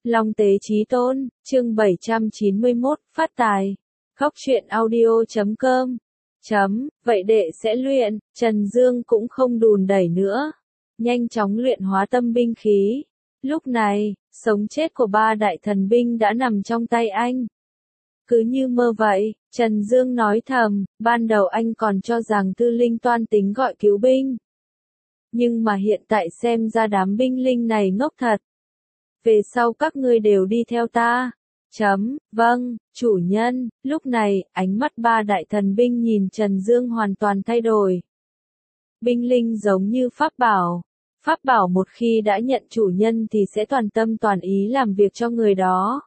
Long Tế Chí Tôn, chương 791, phát tài. Góc truyện audio.com. Vậy đệ sẽ luyện, Trần Dương cũng không đùn đẩy nữa. Nhanh chóng luyện hóa tâm binh khí. Lúc này, sống chết của ba đại thần binh đã nằm trong tay anh. Cứ như mơ vậy, Trần Dương nói thầm, ban đầu anh còn cho rằng Tư Linh toan tính gọi cứu binh. Nhưng mà hiện tại xem ra đám binh linh này ngốc thật. Về sau các ngươi đều đi theo ta. Vâng, chủ nhân. Lúc này, ánh mắt ba đại thần binh nhìn Trần Dương hoàn toàn thay đổi. Binh linh giống như pháp bảo. Pháp bảo một khi đã nhận chủ nhân thì sẽ toàn tâm toàn ý làm việc cho người đó.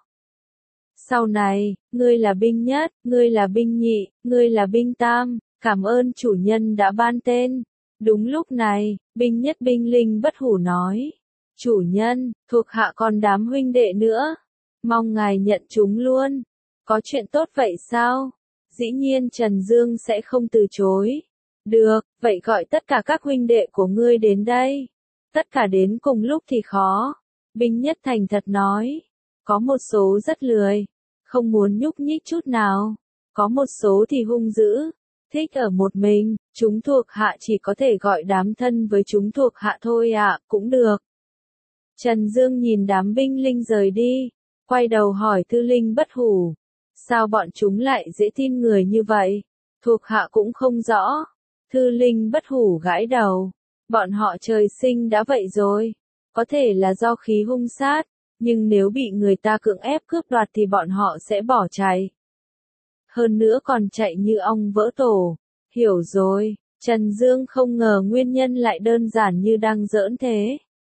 Sau này, ngươi là binh nhất, ngươi là binh nhị, ngươi là binh tam, cảm ơn chủ nhân đã ban tên. Đúng lúc này, binh nhất binh linh bất hủ nói. Chủ nhân, thuộc hạ còn đám huynh đệ nữa. Mong ngài nhận chúng luôn. Có chuyện tốt vậy sao? Dĩ nhiên Trần Dương sẽ không từ chối. Được, vậy gọi tất cả các huynh đệ của ngươi đến đây. Tất cả đến cùng lúc thì khó. Binh nhất thành thật nói. Có một số rất lười. Không muốn nhúc nhích chút nào. Có một số thì hung dữ. Thích ở một mình. Chúng thuộc hạ chỉ có thể gọi đám thân với chúng thuộc hạ thôi ạ, cũng được. Trần Dương nhìn đám binh linh rời đi, quay đầu hỏi Tư Linh bất hủ. Sao bọn chúng lại dễ tin người như vậy? Thuộc hạ cũng không rõ. Tư Linh bất hủ gãi đầu. Bọn họ trời sinh đã vậy rồi. Có thể là do khí hung sát, nhưng nếu bị người ta cưỡng ép cướp đoạt thì bọn họ sẽ bỏ chạy. Hơn nữa còn chạy như ong vỡ tổ. Hiểu rồi, Trần Dương không ngờ nguyên nhân lại đơn giản như đang giỡn thế.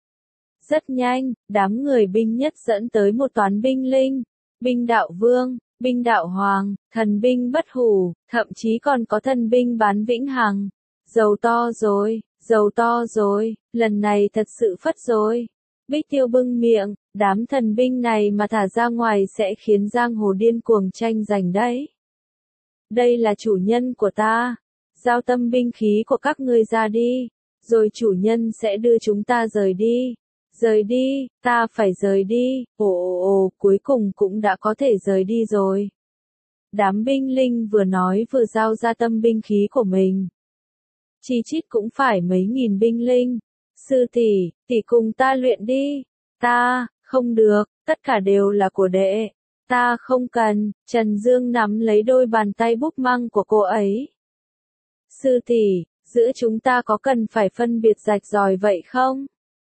Rất nhanh, đám người binh nhất dẫn tới một toán binh linh, binh đạo vương, binh đạo hoàng, thần binh bất hủ, thậm chí còn có thần binh bán vĩnh hằng. Giàu to rồi, lần này thật sự phất rồi. Bích Tiêu bưng miệng, đám thần binh này mà thả ra ngoài sẽ khiến giang hồ điên cuồng tranh giành đấy. Đây là chủ nhân của ta, giao tâm binh khí của các ngươi ra đi, rồi chủ nhân sẽ đưa chúng ta rời đi. Rời đi, ta phải rời đi, cuối cùng cũng đã có thể rời đi rồi. Đám binh linh vừa nói vừa giao ra tâm binh khí của mình. Chi chít cũng phải mấy nghìn binh linh. Sư tỷ cùng ta luyện đi. Ta, không được, tất cả đều là của đệ. Ta không cần, Trần Dương nắm lấy đôi bàn tay búp măng của cô ấy. Sư tỷ, giữa chúng ta có cần phải phân biệt rạch ròi vậy không?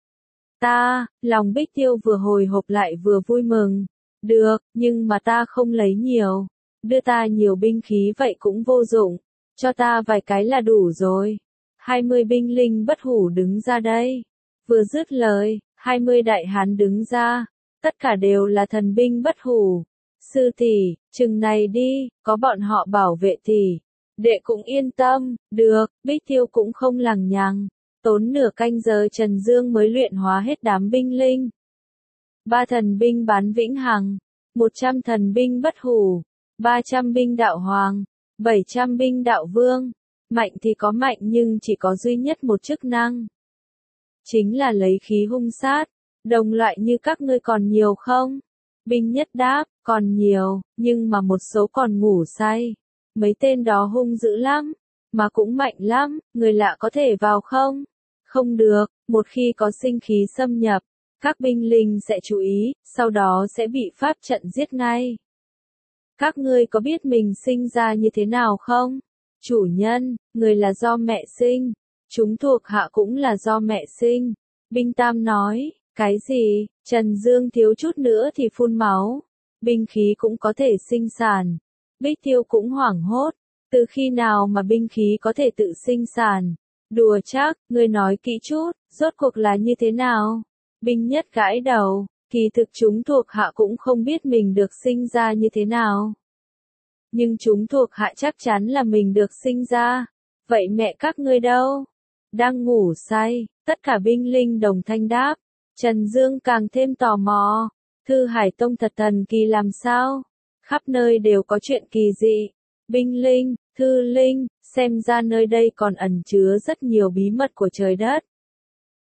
Lòng Bích Tiêu vừa hồi hộp lại vừa vui mừng. Được, nhưng mà ta không lấy nhiều. Đưa ta nhiều binh khí vậy cũng vô dụng. Cho ta vài cái là đủ rồi. 20 binh linh bất hủ đứng ra đây. Vừa dứt lời, 20 đại hán đứng ra. Tất cả đều là thần binh bất hủ. Sư tỷ, chừng này đi, có bọn họ bảo vệ thì đệ cũng yên tâm. Được, Bích Tiêu cũng không lằng nhằng. Tốn nửa canh giờ Trần Dương mới luyện hóa hết đám binh linh. 3 thần binh bán vĩnh hằng, 100 thần binh bất hủ, 300 binh đạo hoàng, 700 binh đạo vương. Mạnh thì có mạnh nhưng chỉ có duy nhất một chức năng. Chính là lấy khí hung sát. Đồng loại như các ngươi còn nhiều không? Binh nhất đáp, còn nhiều, nhưng mà một số còn ngủ say. Mấy tên đó hung dữ lắm, mà cũng mạnh lắm, người lạ có thể vào không? Không được, một khi có sinh khí xâm nhập, các binh linh sẽ chú ý, sau đó sẽ bị pháp trận giết ngay. Các ngươi có biết mình sinh ra như thế nào không? Chủ nhân, người là do mẹ sinh, chúng thuộc hạ cũng là do mẹ sinh. Binh tam nói, cái gì? Trần Dương thiếu chút nữa thì phun máu. Binh khí cũng có thể sinh sản. Bích Tiêu cũng hoảng hốt, từ khi nào mà binh khí có thể tự sinh sản? Đùa chắc, ngươi nói kỹ chút, rốt cuộc là như thế nào? Binh nhất gãi đầu, kỳ thực chúng thuộc hạ cũng không biết mình được sinh ra như thế nào. Nhưng chúng thuộc hạ chắc chắn là mình được sinh ra. Vậy mẹ các ngươi đâu? Đang ngủ say, tất cả binh linh đồng thanh đáp. Trần Dương càng thêm tò mò. Thư Hải Tông thật thần kỳ làm sao? Khắp nơi đều có chuyện kỳ dị. Binh linh, thư linh, xem ra nơi đây còn ẩn chứa rất nhiều bí mật của trời đất.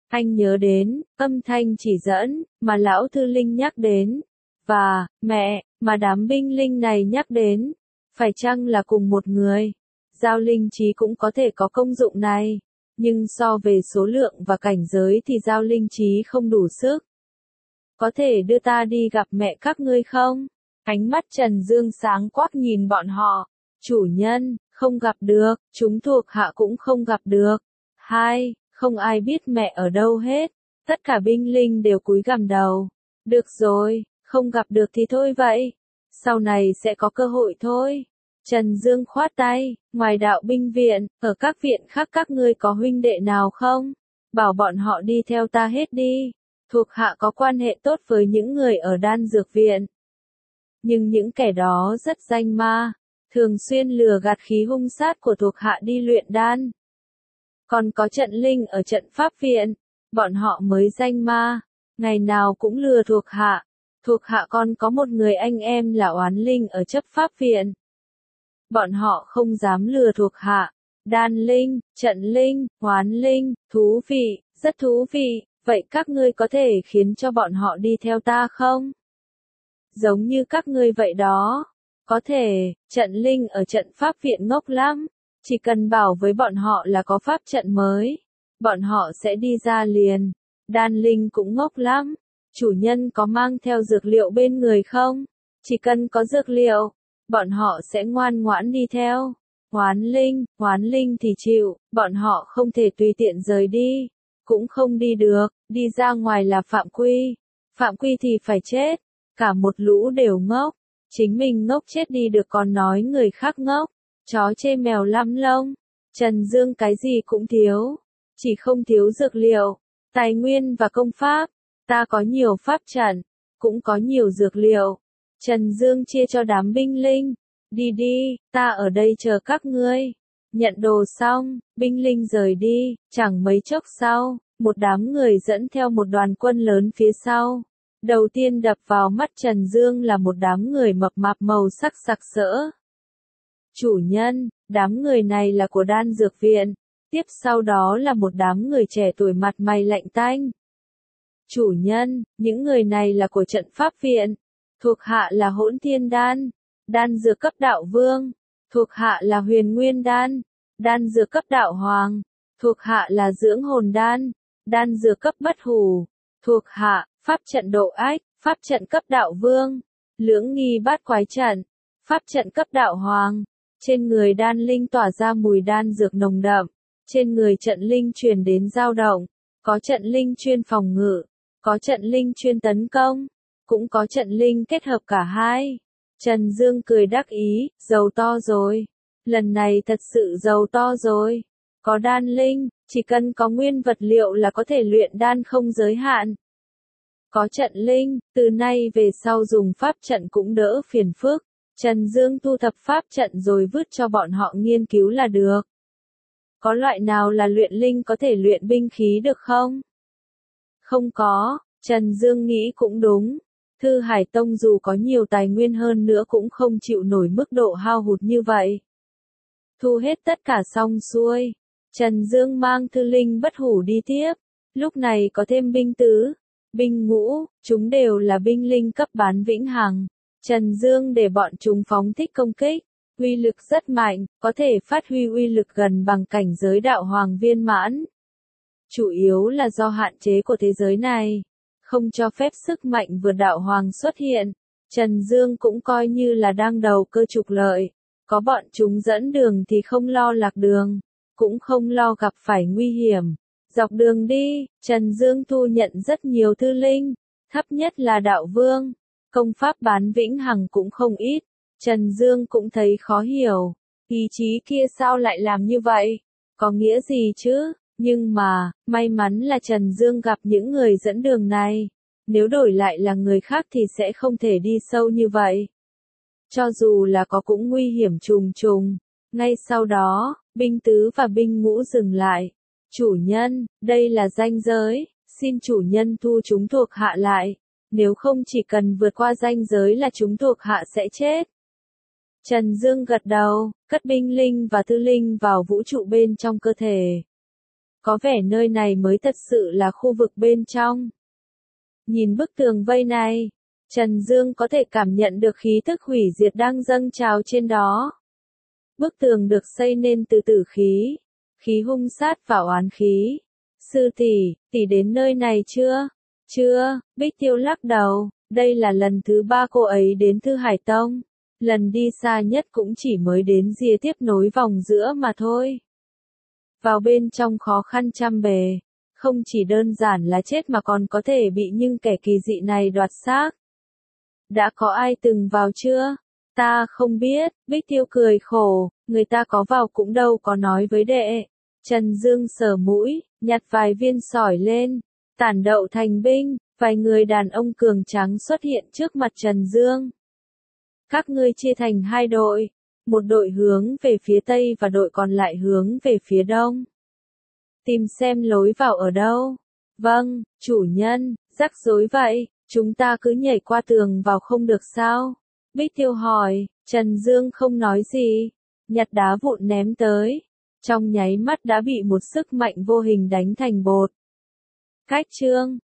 Anh nhớ đến, âm thanh chỉ dẫn, mà lão thư linh nhắc đến. Và, mẹ, mà đám binh linh này nhắc đến. Phải chăng là cùng một người? Giao linh trí cũng có thể có công dụng này. Nhưng so về số lượng và cảnh giới thì giao linh trí không đủ sức. Có thể đưa ta đi gặp mẹ các ngươi không? Ánh mắt Trần Dương sáng quắc nhìn bọn họ. Chủ nhân, không gặp được, chúng thuộc hạ cũng không gặp được. 2. Không ai biết mẹ ở đâu hết. Tất cả binh linh đều cúi gằm đầu. Được rồi, không gặp được thì thôi vậy. Sau này sẽ có cơ hội thôi. Trần Dương khoát tay, ngoài đạo binh viện, ở các viện khác các ngươi có huynh đệ nào không? Bảo bọn họ đi theo ta hết đi. Thuộc hạ có quan hệ tốt với những người ở đan dược viện. Nhưng những kẻ đó rất danh ma, thường xuyên lừa gạt khí hung sát của thuộc hạ đi luyện đan. Còn có trận linh ở trận pháp viện, bọn họ mới danh ma, ngày nào cũng lừa thuộc hạ. Thuộc hạ còn có một người anh em là oán linh ở chấp pháp viện. Bọn họ không dám lừa thuộc hạ. Đan linh, trận linh, oán linh, thú vị, rất thú vị, vậy các ngươi có thể khiến cho bọn họ đi theo ta không? Giống như các ngươi vậy đó. Có thể, trận linh ở trận pháp viện ngốc lắm. Chỉ cần bảo với bọn họ là có pháp trận mới. Bọn họ sẽ đi ra liền. Đan linh cũng ngốc lắm. Chủ nhân có mang theo dược liệu bên người không? Chỉ cần có dược liệu, bọn họ sẽ ngoan ngoãn đi theo. Oán linh thì chịu, bọn họ không thể tùy tiện rời đi. Cũng không đi được, đi ra ngoài là phạm quy. Phạm quy thì phải chết. Cả một lũ đều ngốc. Chính mình ngốc chết đi được còn nói người khác ngốc. Chó chê mèo lăm lông. Trần Dương cái gì cũng thiếu. Chỉ không thiếu dược liệu, tài nguyên và công pháp. Ta có nhiều pháp trận, cũng có nhiều dược liệu. Trần Dương chia cho đám binh linh. Đi đi, ta ở đây chờ các ngươi. Nhận đồ xong, binh linh rời đi, chẳng mấy chốc sau, một đám người dẫn theo một đoàn quân lớn phía sau. Đầu tiên đập vào mắt Trần Dương là một đám người mập mạp màu sắc sặc sỡ. Chủ nhân, đám người này là của đan dược viện. Tiếp sau đó là một đám người trẻ tuổi mặt mày lạnh tanh. Chủ nhân, những người này là của trận pháp viện. Thuộc hạ là hỗn thiên đan. Đan dược cấp đạo vương. Thuộc hạ là huyền nguyên đan. Đan dược cấp đạo hoàng. Thuộc hạ là dưỡng hồn đan. Đan dược cấp bất hủ. Thuộc hạ, pháp trận độ ách, pháp trận cấp đạo vương. Lưỡng nghi bát quái trận. Pháp trận cấp đạo hoàng. Trên người đan linh tỏa ra mùi đan dược nồng đậm. Trên người trận linh truyền đến dao động. Có trận linh chuyên phòng ngự. Có trận linh chuyên tấn công. Cũng có trận linh kết hợp cả hai. Trần Dương cười đắc ý, giàu to rồi. Lần này thật sự giàu to rồi. Có đan linh, chỉ cần có nguyên vật liệu là có thể luyện đan không giới hạn. Có trận linh, từ nay về sau dùng pháp trận cũng đỡ phiền phức. Trần Dương thu thập pháp trận rồi vứt cho bọn họ nghiên cứu là được. Có loại nào là luyện linh có thể luyện binh khí được không? Không có, Trần Dương nghĩ cũng đúng. Thư Hải Tông dù có nhiều tài nguyên hơn nữa cũng không chịu nổi mức độ hao hụt như vậy. Thu hết tất cả xong xuôi. Trần Dương mang thư linh bất hủ đi tiếp. Lúc này có thêm binh tứ, binh ngũ, chúng đều là binh linh cấp bán vĩnh hằng. Trần Dương để bọn chúng phóng thích công kích. Uy lực rất mạnh, có thể phát huy uy lực gần bằng cảnh giới đạo hoàng viên mãn. Chủ yếu là do hạn chế của thế giới này. Không cho phép sức mạnh vượt đạo hoàng xuất hiện. Trần Dương cũng coi như là đang đầu cơ trục lợi. Có bọn chúng dẫn đường thì không lo lạc đường. Cũng không lo gặp phải nguy hiểm. Dọc đường đi, Trần Dương thu nhận rất nhiều thư linh. Thấp nhất là đạo vương. Công pháp bán vĩnh hằng cũng không ít. Trần Dương cũng thấy khó hiểu. Ý chí kia sao lại làm như vậy? Có nghĩa gì chứ? Nhưng mà, may mắn là Trần Dương gặp những người dẫn đường này. Nếu đổi lại là người khác thì sẽ không thể đi sâu như vậy. Cho dù là có cũng nguy hiểm trùng trùng. Ngay sau đó, binh tứ và binh ngũ dừng lại. Chủ nhân, đây là ranh giới, xin chủ nhân thu chúng thuộc hạ lại. Nếu không chỉ cần vượt qua ranh giới là chúng thuộc hạ sẽ chết. Trần Dương gật đầu, cất binh linh và thư linh vào vũ trụ bên trong cơ thể. Có vẻ nơi này mới thật sự là khu vực bên trong. Nhìn bức tường vây này, Trần Dương có thể cảm nhận được khí tức hủy diệt đang dâng trào trên đó. Bức tường được xây nên từ tử khí, khí hung sát và oán khí. Sư tỷ đến nơi này chưa? Chưa, Bích Tiêu lắc đầu, đây là lần thứ 3 cô ấy đến Thư Hải Tông. Lần đi xa nhất cũng chỉ mới đến rìa tiếp nối vòng giữa mà thôi. Vào bên trong khó khăn trăm bề, không chỉ đơn giản là chết mà còn có thể bị những kẻ kỳ dị này đoạt xác. Đã có ai từng vào chưa? Ta không biết, Bích Tiêu cười khổ, người ta có vào cũng đâu có nói với đệ. Trần Dương sờ mũi, nhặt vài viên sỏi lên, tản đậu thành binh, vài người đàn ông cường tráng xuất hiện trước mặt Trần Dương. Các ngươi chia thành 2 đội, một đội hướng về phía tây và đội còn lại hướng về phía đông. Tìm xem lối vào ở đâu. Vâng, chủ nhân, rắc rối vậy, chúng ta cứ nhảy qua tường vào không được sao? Bích Tiêu hỏi, Trần Dương không nói gì, nhặt đá vụn ném tới. Trong nháy mắt đã bị một sức mạnh vô hình đánh thành bột. Cách chương